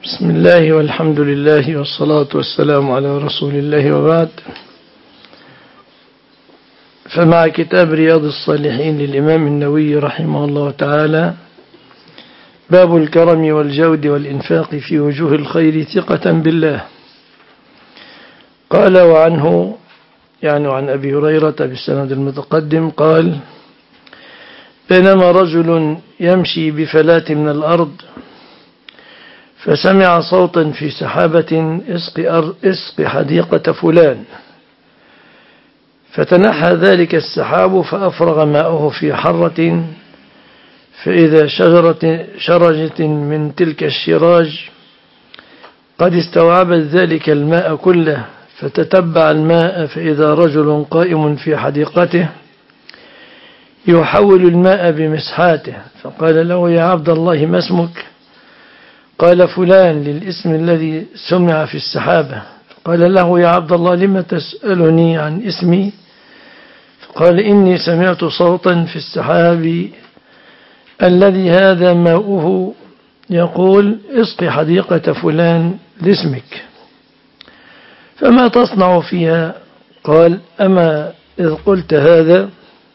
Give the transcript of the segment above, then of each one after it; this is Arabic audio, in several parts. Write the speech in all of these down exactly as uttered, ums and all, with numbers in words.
بسم الله والحمد لله والصلاة والسلام على رسول الله وبعد. فمع كتاب رياض الصالحين للإمام النووي رحمه الله تعالى، باب الكرم والجود والإنفاق في وجوه الخير ثقة بالله. قال وعنه يعني عن أبي هريرة بالسند المتقدم قال: بينما رجل يمشي بفلاة من الأرض فسمع صوتا في سحابة: اسق, اسق حديقة فلان. فتنحى ذلك السحاب فأفرغ ماءه في حرة، فإذا شجرة شرجة من تلك الشراج قد استوعبت ذلك الماء كله، فتتبع الماء فإذا رجل قائم في حديقته يحول الماء بمسحاته، فقال له: يا عبد الله ما اسمك؟ قال: فلان، للاسم الذي سمع في السحابة. قال له: يا عبد الله لم تسألني عن اسمي؟ فقال: إني سمعت صوتا في السحاب الذي هذا ماؤه يقول: اسق حديقة فلان لاسمك، فما تصنع فيها؟ قال: أما إذ قلت هذا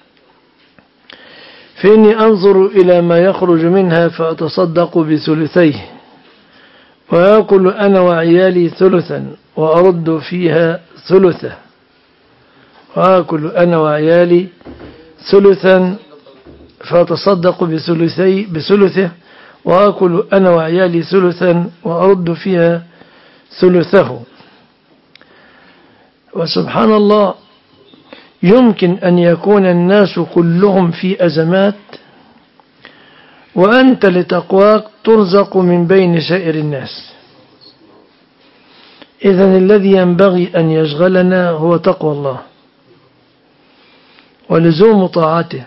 فإني أنظر إلى ما يخرج منها فأتصدق بثلثيه، وأكل أنا وعيالي ثلثا وأرد فيها ثلثة، وأكل أنا وعيالي ثلثا فأتصدق بثلثي بثلثه، وأكل أنا وعيالي ثلثا وأرد فيها ثلثه. وسبحان الله، يمكن أن يكون الناس كلهم في أزمات وأنت لتقواك ترزق من بين سائر الناس. إذن الذي ينبغي أن يشغلنا هو تقوى الله ولزوم طاعته،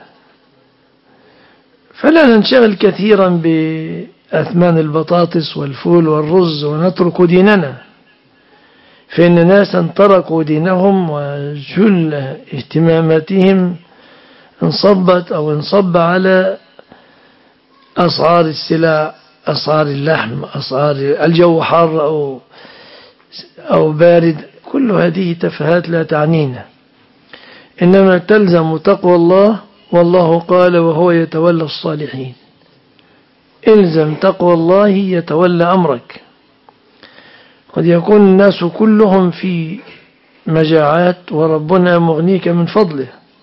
فلا ننشغل كثيرا بأثمان البطاطس والفول والرز ونترك ديننا، فإن ناسا تركوا دينهم وجل اهتماماتهم انصبت أو انصب على أسعار السلع، أسعار اللحم، أسعار الجو حار أو أو بارد. كل هذه تفاهات لا تعنينا، إنما تلزم تقوى الله، والله قال: وهو يتولى الصالحين. إلزم تقوى الله يتولى أمرك. قد يكون الناس كلهم في مجاعات وربنا مغنيك من فضله،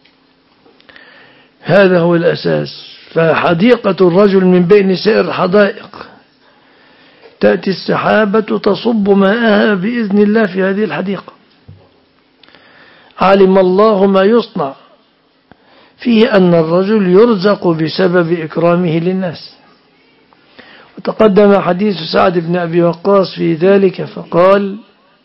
هذا هو الأساس. فحديقة الرجل من بين سائر الحدائق، تأتي السحابة تصب ماءها بإذن الله في هذه الحديقة. علم الله ما يصنع فيه أن الرجل يرزق بسبب إكرامه للناس. وتقدم حديث سعد بن أبي وقاص في ذلك، فقال: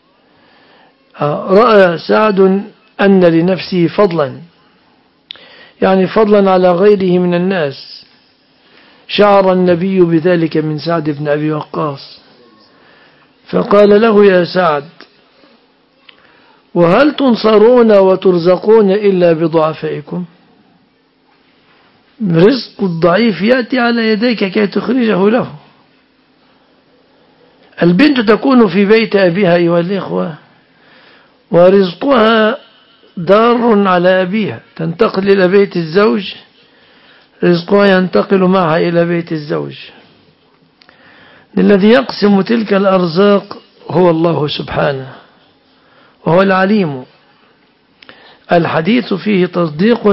رأى سعد أن لنفسه فضلا، يعني فضلا على غيره من الناس. شعر النبي بذلك من سعد بن أبي وقاص، فقال له: يا سعد، وهل تنصرون وترزقون إلا بضعفائكم؟ رزق الضعيف يأتي على يديك كي تخرجه له. البنت تكون في بيت أبيها أيها الإخوة، ورزقها دار على أبيها، تنتقل إلى بيت الزوج، رزقها ينتقل معها إلى بيت الزوج. الذي يقسم تلك الأرزاق هو الله سبحانه، وهو العليم. الحديث فيه تصديق،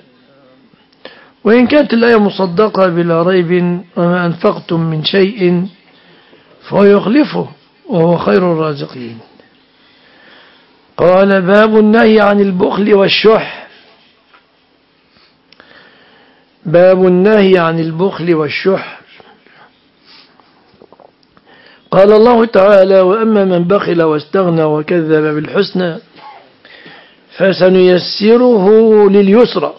وإن كانت الآية مصدقة بلا ريب: وما أنفقتم من شيء فهو يخلفه وهو خير الرازقين. قال: باب النهي عن البخل والشح. باب النهي عن البخل والشح. قال الله تعالى: وأما من بخل واستغنى وكذب بالحسنى فسنيسره لليسرى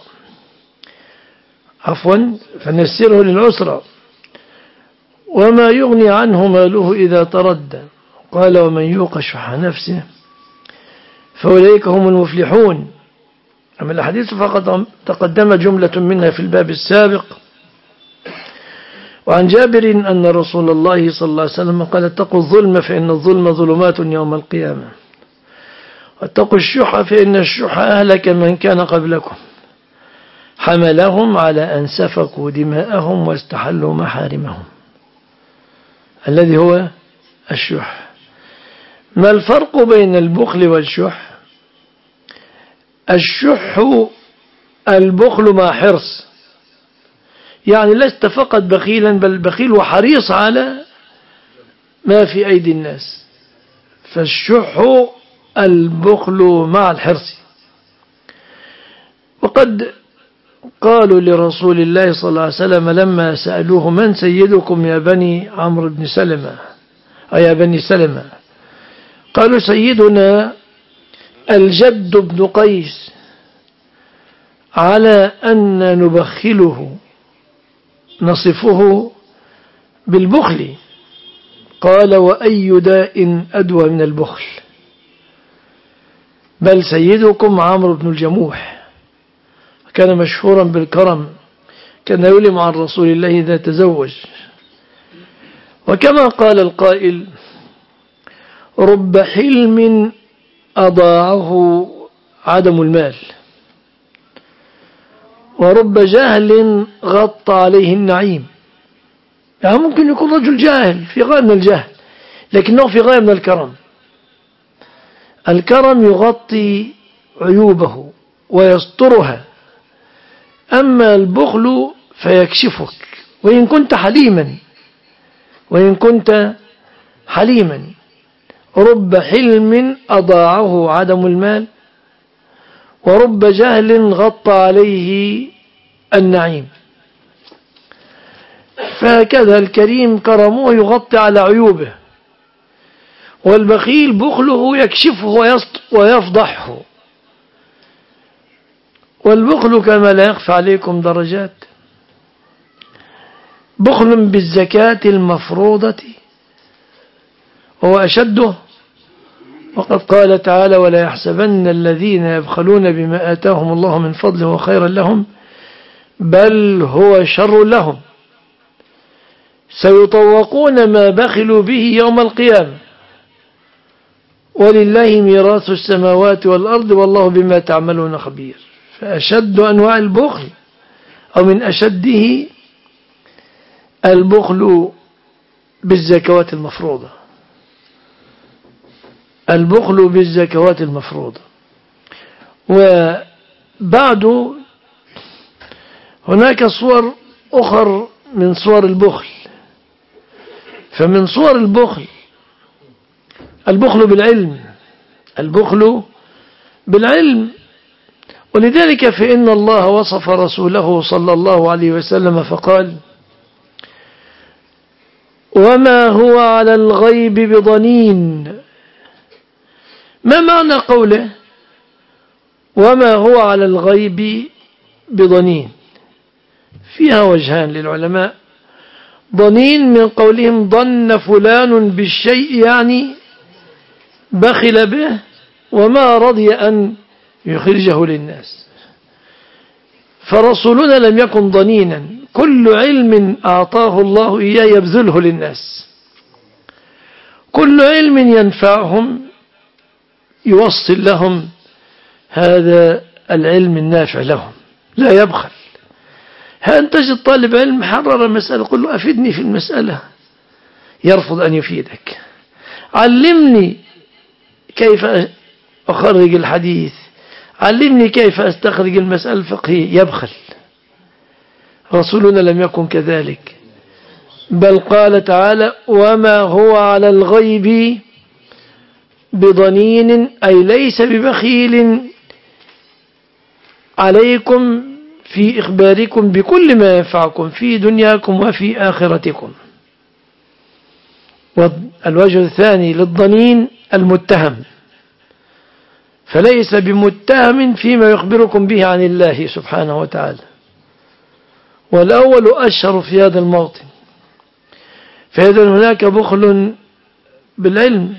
عفوا فنيسره للعسرى وما يغني عنه ماله إذا تردى. قال: ومن يوق شح نفسه فأولئك هم المفلحون. أما الحديث فقد تقدم جملة منها في الباب السابق، وعن جابر أن رسول الله صلى الله عليه وسلم قال: اتقوا الظلم فإن الظلم ظلمات يوم القيامة، واتقوا الشح فإن الشح أهلك من كان قبلكم، حملهم على أن سفكوا دماءهم واستحلوا محارمهم، الذي هو الشح. ما الفرق بين البخل والشح؟ الشح البخل مع حرص، يعني لست فقط بخيلا بل بخيل وحريص على ما في أيدي الناس، فالشح البخل مع الحرص. وقد قالوا لرسول الله صلى الله عليه وسلم لما سألوه: من سيدكم يا بني عمرو بن سلمة أي يا بني سلمة؟ قالوا: سيدنا الجد بن قيس، على أن نبخله نصفه بالبخل. قال: وأي داء أدوى من البخل؟ بل سيدكم عمرو بن الجموح، كان مشهورا بالكرم، كان يلم عن رسول الله إذا تزوج. وكما قال القائل: رب حلم أضاعه عدم المال، ورب جهل غطى عليه النعيم. يعني ممكن يكون رجل جاهل في غاية من الجهل، لكنه في غاية من الكرم. الكرم يغطي عيوبه ويسترها، أما البخل فيكشفك وإن كنت حليما وإن كنت حليما. رب حلم أضاعه عدم المال، ورب جهل غطى عليه النعيم. فهكذا الكريم كرمه يغطي على عيوبه، والبخيل بخله يكشفه ويفضحه. والبخل كما لا يخفى عليكم درجات: بخل بالزكاة المفروضة هو أشده، وقد قال تعالى: ولا يحسبن الذين يبخلون بما آتاهم الله من فضله وخيرا لهم بل هو شر لهم سيطوقون ما بخلوا به يوم القيامة ولله ميراث السماوات والأرض والله بما تعملون خبير. فأشد أنواع البخل أو من أشده البخل بالزكوات المفروضة، البخل بالزكوات المفروضة. وبعد هناك صور أخر من صور البخل. فمن صور البخل البخل بالعلم، البخل بالعلم. ولذلك فإن الله وصف رسوله صلى الله عليه وسلم فقال: وما هو على الغيب بضنين. ما معنى قوله وما هو على الغيب بضنين؟ فيها وجهان للعلماء. ضنين من قولهم ضن فلان بالشيء، يعني بخل به وما رضي أن يخرجه للناس. فرسولنا لم يكن ضنينا، كل علم أعطاه الله إياه يبذله للناس، كل علم ينفعهم يوصل لهم هذا العلم النافع لهم، لا يبخل. هل تجد طالب علم حرر مسألة قل له أفيدني في المسألة، يرفض أن يفيدك. علمني كيف أخرج الحديث، علمني كيف أستخرج المسألة الفقهية، يبخل. رسولنا لم يكن كذلك، بل قال تعالى: وما هو على الغيب بضنين، أي ليس ببخيل عليكم في إخباركم بكل ما ينفعكم في دنياكم وفي آخرتكم. والوجه الثاني للضنين المتهم، فليس بمتهم فيما يخبركم به عن الله سبحانه وتعالى. والأول أشهر في هذا الموطن. فإذا هناك بخل بالعلم،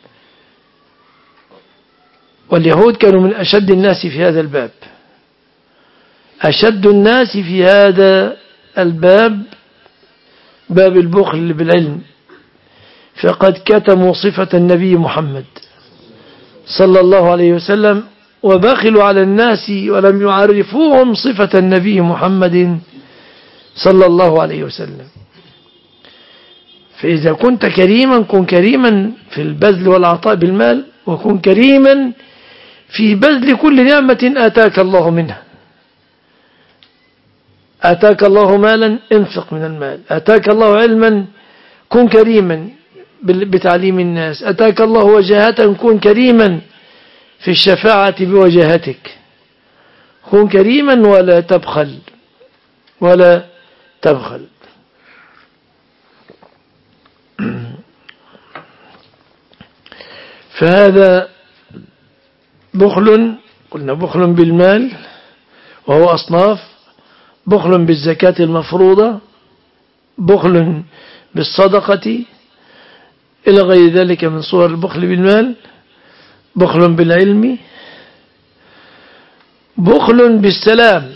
واليهود كانوا من أشد الناس في هذا الباب. أشد الناس في هذا الباب باب البخل بالعلم، فقد كتموا صفة النبي محمد صلى الله عليه وسلم وبخلوا على الناس ولم يعرفوهم صفة النبي محمد صلى الله عليه وسلم. فإذا كنت كريما كن كريما في البذل والعطاء بالمال، وكن كريما في بذل كل نعمة آتاك الله منها. آتاك الله مالا انفق من المال، آتاك الله علما كن كريما بتعليم الناس، أتاك الله وجاهة كن كريما في الشفاعة بوجاهتك. كن كريما ولا تبخل ولا تبخل. فهذا بخل، قلنا بخل بالمال وهو أصناف: بخل بالزكاة المفروضة، بخل بالصدقة إلى غير ذلك من صور البخل بالمال، بخل بالعلم، بخل بالسلام.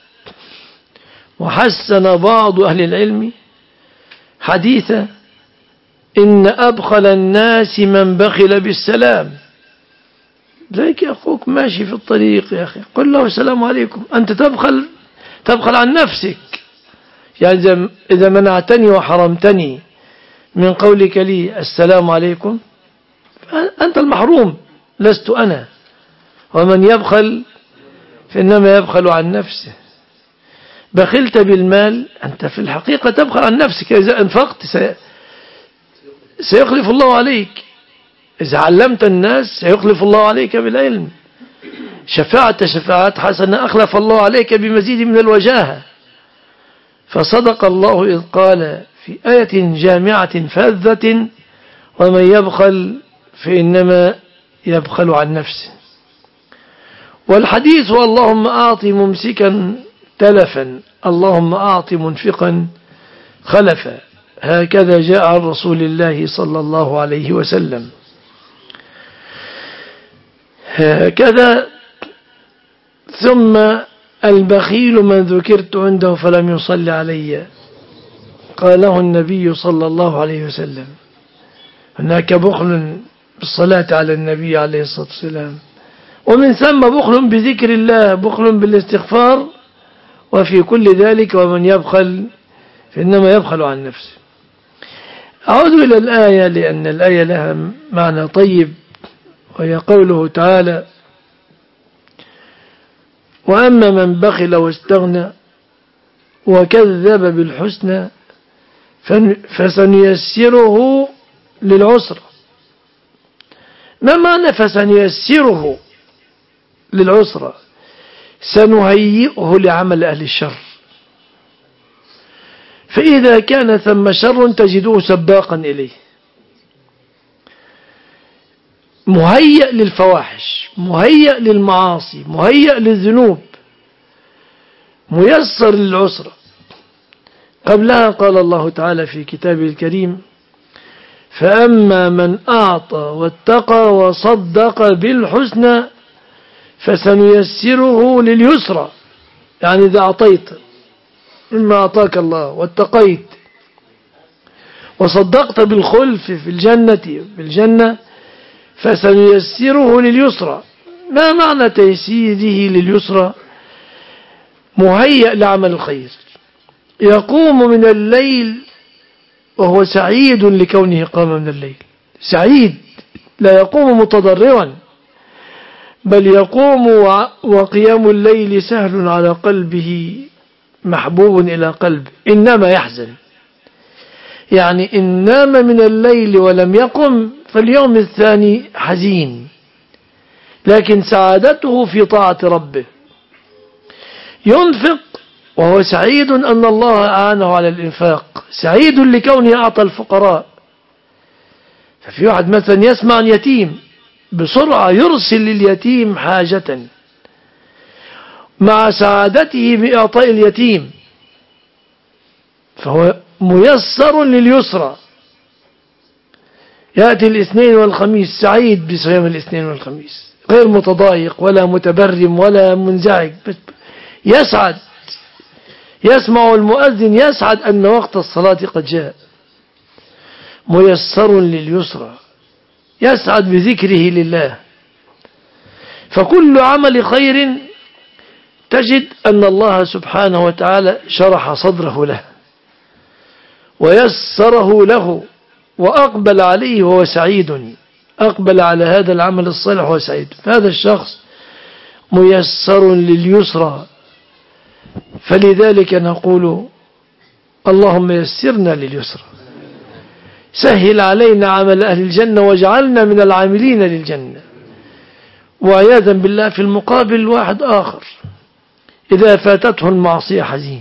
وحسن بعض أهل العلم حديثا: إن أبخل الناس من بخل بالسلام. زيك يا أخوك ماشي في الطريق يا أخي، قل له السلام عليكم، أنت تبخل تبخل عن نفسك. يعني إذا منعتني وحرمتني من قولك لي السلام عليكم أنت المحروم لست أنا. ومن يبخل فإنما يبخل عن نفسه. بخلت بالمال أنت في الحقيقة تبخل عن نفسك. إذا أنفقت سيخلف الله عليك، إذا علمت الناس سيخلف الله عليك بالعلم. شفاعة شفاعات حسنة أخلف الله عليك بمزيد من الوجاهة. فصدق الله إذ قال في آية جامعة فذة: ومن يبخل فإنما يبخل عن نفسه. والحديث: اللهم أعط ممسكا تلفا، اللهم أعط منفقا خلفا. هكذا جاء عن رسول الله صلى الله عليه وسلم. هكذا. ثم البخيل من ذكرت عنده فلم يصلي علي، قاله النبي صلى الله عليه وسلم. هناك بخل بالصلاة على النبي عليه الصلاة والسلام، ومن ثم بخل بذكر الله، بخل بالاستغفار. وفي كل ذلك ومن يبخل فإنما يبخل عن نفسه. أعود إلى الآية لأن الآية لها معنى طيب، وهي قوله تعالى: وأما من بخل واستغنى وكذب بالحسنى فسنيسره للعسرى. ما معنى فسنيسره للعسرى؟ سنهيئه لعمل أهل الشر، فإذا كان ثم شر تجده سباقا إليه، مهيئ للفواحش، مهيئ للمعاصي، مهيئ للذنوب، ميسر للعسرة. قبلها قال الله تعالى في كتابه الكريم: فأما من أعطى واتقى وصدق بالحسنى فسنيسره لليسرى. يعني إذا أعطيت مما أعطاك الله واتقيت وصدقت بالخلف في الجنة بالجنة فسنيسره لليسرى. ما معنى تيسيره لليسرى؟ مهيئ لعمل الخير، يقوم من الليل وهو سعيد لكونه قام من الليل، سعيد، لا يقوم متضرعا، بل يقوم وقيام الليل سهل على قلبه محبوب إلى قلبه. إنما يحزن، يعني إن نام من الليل ولم يقم فاليوم الثاني حزين، لكن سعادته في طاعة ربه. ينفق وهو سعيد أن الله أعانه على الإنفاق، سعيد لكونه أعطى الفقراء. ففي واحد مثلا يسمع عن يتيم بسرعة يرسل لليتيم حاجة مع سعادته بإعطاء اليتيم، فهو ميسر لليسرى. يأتي الاثنين والخميس سعيد بصيام الاثنين والخميس، غير متضايق ولا متبرم ولا منزعج، يسعد يسمع المؤذن يسعد أن وقت الصلاة قد جاء. ميسر لليسرى، يسعد بذكره لله. فكل عمل خير تجد أن الله سبحانه وتعالى شرح صدره له ويسره له وأقبل عليه وهو سعيد، أقبل على هذا العمل الصالح وهو سعيد. فهذا الشخص ميسر لليسرى. فلذلك نقول اللهم يسرنا لليسرى، سهل علينا عمل أهل الجنة واجعلنا من العاملين للجنة. وعياذا بالله في المقابل واحد آخر إذا فاتته المعصية حزين،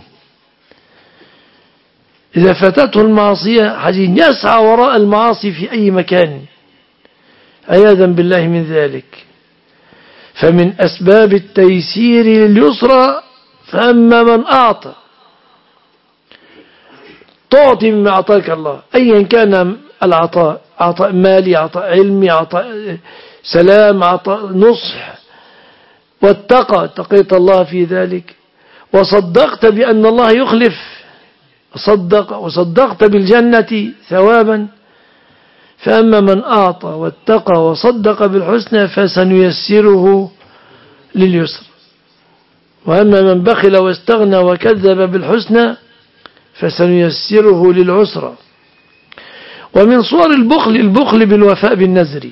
إذا فاتته المعصية حزين، يسعى وراء المعاصي في أي مكان عياذا بالله من ذلك. فمن أسباب التيسير لليسرى فأما من أعطى، تعطي مما أعطاك الله أيا كان العطاء، عطاء مالي، عطاء علمي، عطاء سلام، عطاء نصح، واتقى اتقيت الله في ذلك، وصدقت بأن الله يخلف، صدق وصدقت بالجنة ثوابا. فأما من أعطى واتقى وصدق بالحسنى فسنيسره لليسر، وأما من بخل واستغنى وكذب بالحسنى فسنيسره للعسرى. ومن صور البخل البخل بالوفاء بالنذر.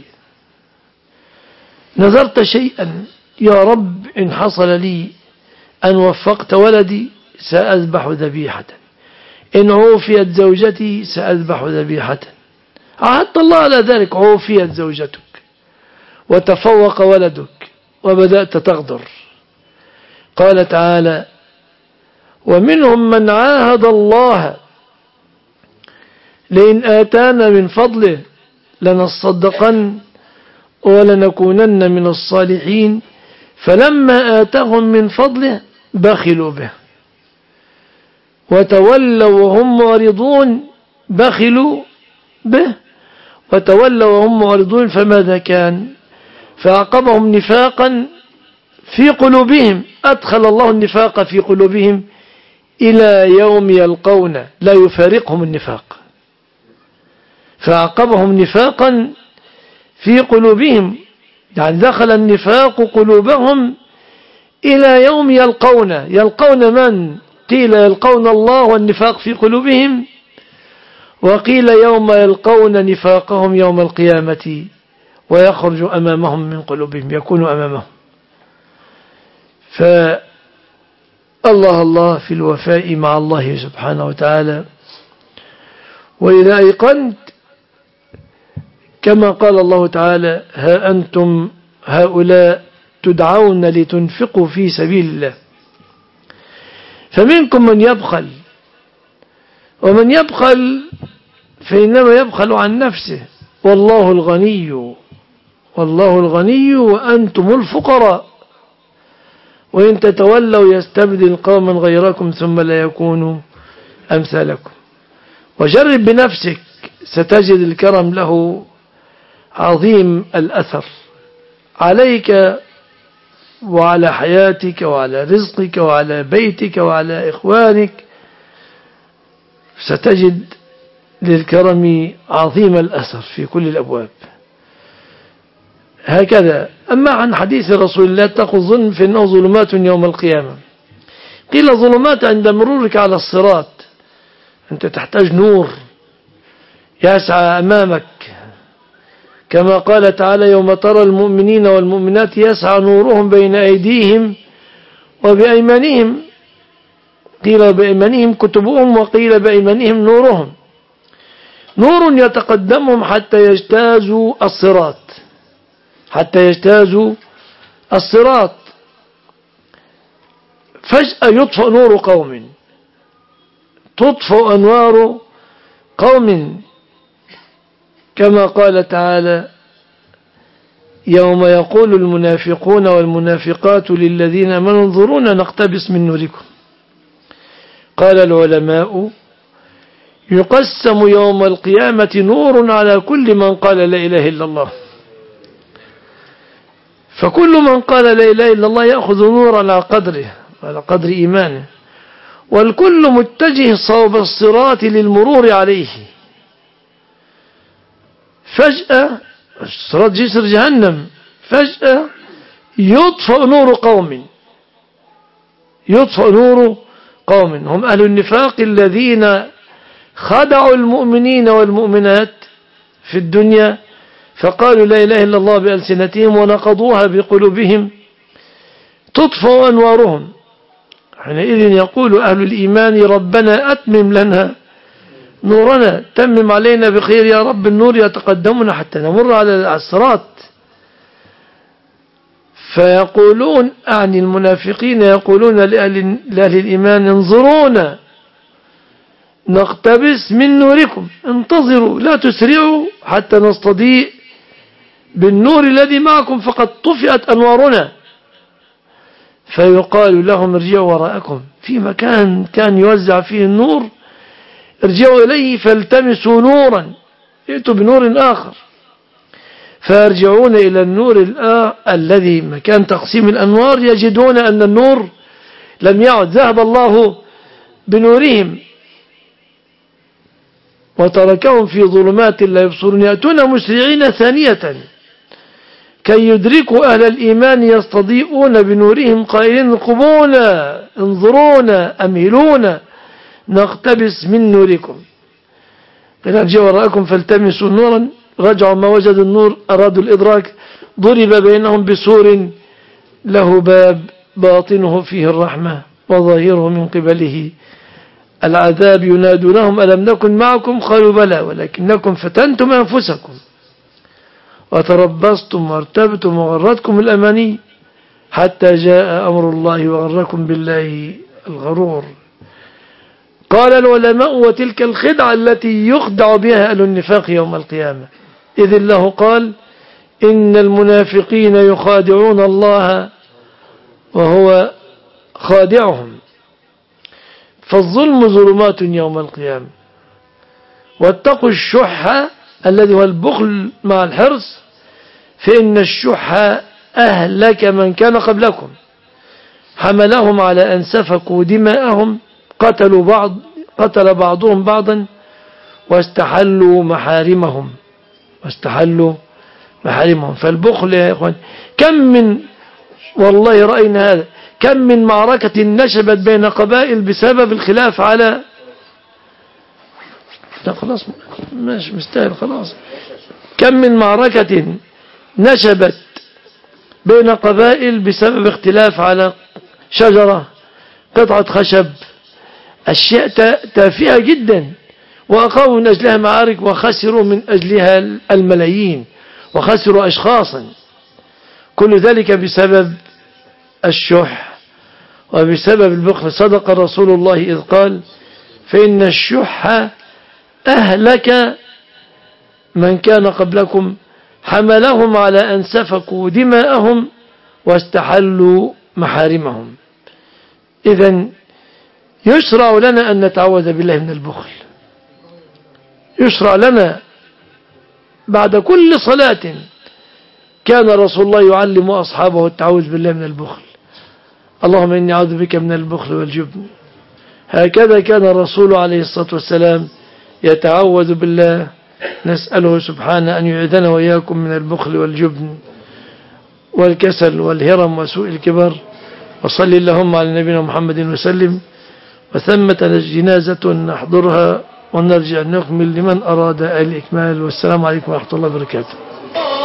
نذرت شيئا، يا رب إن حصل لي أن وفقت ولدي سأذبح ذبيحة، إن عوفيت زوجتي سأذبح ذبيحة. عهدت الله على ذلك، عوفيت زوجتك وتفوق ولدك وبدأت تغدر. قال تعالى ومنهم من عاهد الله لئن آتانا من فضله لنصدقن ولنكونن من الصالحين فلما آتاهم من فضله بخلوا به وتولوا وهم معرضون. بخلوا به وتولوا وهم معرضون، فماذا كان؟ فعقبهم نفاقا في قلوبهم، أدخل الله النفاق في قلوبهم إلى يوم يلقون لا يفارقهم النفاق. فعقبهم نفاقا في قلوبهم، يعني دخل النفاق قلوبهم إلى يوم يلقون. يلقون من؟ قيل يلقون الله والنفاق في قلوبهم، وقيل يوم يلقون نفاقهم يوم القيامة ويخرج أمامهم من قلوبهم، يكون أمامهم. فالله الله في الوفاء مع الله سبحانه وتعالى. وإذا أيقنت كما قال الله تعالى ها أنتم هؤلاء تدعون لتنفقوا في سبيل الله فمنكم من يبخل، ومن يبخل فإنما يبخل عن نفسه، والله الغني والله الغني وأنتم الفقراء وإن تتولوا يستبدل قوما غيركم ثم لا يكونوا أمثالكم. وجرب بنفسك ستجد الكرم له عظيم الأثر عليك وعلى حياتك وعلى رزقك وعلى بيتك وعلى إخوانك، ستجد للكرم عظيم الأثر في كل الأبواب. هكذا. أما عن حديث رسول الله تقل ظلم فإنه ظلمات يوم القيامة، قيل ظلمات عند مرورك على الصراط، أنت تحتاج نور يسعى أمامك، كما قال تعالى يوم ترى المؤمنين والمؤمنات يسعى نورهم بين أيديهم وبأيمانهم، قيل بأيمانهم كتبهم وقيل بأيمانهم نورهم، نور يتقدمهم حتى يجتازوا الصراط، حتى يجتازوا الصراط. فجأة يطفأ نور قوم، تطفأ أنوار قوم، كما قال تعالى يوم يقول المنافقون والمنافقات للذين آمنوا انظرونا نقتبس من نوركم. قال العلماء يقسم يوم القيامة نور على كل من قال لا إله إلا الله، فكل من قال لا إله إلا الله يأخذ نور على قدره على قدر إيمانه، والكل متجه صوب الصراط للمرور عليه. فجأة الصراط جسر جهنم، فجأة يطفأ نور قوم، يطفأ نور قوم هم أهل النفاق الذين خدعوا المؤمنين والمؤمنات في الدنيا فقالوا لا إله إلا الله بألسنتهم ونقضوها بقلوبهم، تطفأ أنوارهم. حينئذ يقول أهل الإيمان ربنا أتمم لنا نورنا، تمم علينا بخير يا رب النور يتقدمنا حتى نمر على الصراط. فيقولون عن المنافقين يقولون لأهل, لأهل الإيمان انظرونا نقتبس من نوركم، انتظروا لا تسرعوا حتى نستضيء بالنور الذي معكم فقد طفئت أنوارنا. فيقال لهم ارجعوا وراءكم في مكان كان يوزع فيه النور، ارجعوا إليه فالتمسوا نورا، ائتوا بنور آخر. فيرجعون إلى النور الذي مكان تقسيم الأنوار يجدون أن النور لم يعد، ذهب الله بنورهم وتركهم في ظلمات لا يبصرون، يأتون مسرعين ثانية كي يدركوا أهل الإيمان يستضيئون بنورهم قائلين قومونا انظرونا أمهلونا نقتبس من نوركم. قيل ارجعوا وراءكم فالتمسوا نورا، رجعوا ما وجدوا النور أرادوا الإدراك، ضرب بينهم بسور له باب باطنه فيه الرحمة وظاهره من قبله العذاب ينادونهم ألم نكن معكم قالوا بلى ولكنكم فتنتم أنفسكم وتربصتم وارتبتم وغرتكم الأماني حتى جاء أمر الله وغركم بالله الغرور. قال العلماء وتلك الخدعة التي يخدع بها أهل النفاق يوم القيامة، إذ الله قال إن المنافقين يخادعون الله وهو خادعهم. فالظلم ظلمات يوم القيامة. واتقوا الشح الذي هو البخل مع الحرص، فإن الشح أهلك من كان قبلكم حملهم على أن سفكوا دماءهم، قتلوا بعض قتل بعضهم بعضا واستحلوا محارمهم واستحلوا محارمهم. فالبخل يا إخوان كم من والله رأينا هذا، كم من معركة نشبت بين قبائل بسبب الخلاف على لا خلاص مش مستاهل خلاص كم من معركة نشبت بين قبائل بسبب اختلاف على شجرة قطعة خشب، أشياء تافهة جدا، وأقاموا من أجلها معارك وخسروا من أجلها الملايين وخسروا أشخاصا، كل ذلك بسبب الشح وبسبب البخل. صدق رسول الله إذ قال فإن الشح أهلك من كان قبلكم حملهم على أن سفكوا دماءهم واستحلوا محارمهم. إذن يشرع لنا أن نتعوذ بالله من البخل، يشرع لنا بعد كل صلاة كان رسول الله يعلم أصحابه التعوذ بالله من البخل، اللهم إني أعوذ بك من البخل والجبن. هكذا كان الرسول عليه الصلاة والسلام يتعوذ بالله، نسأله سبحانه أن يعيذنا وإياكم من البخل والجبن والكسل والهرم وسوء الكبر. وصلي اللهم على نبينا محمد وسلم. وثمة جنازة نحضرها ونرجع نكمل لمن أراد الإكمال. والسلام عليكم ورحمة الله وبركاته.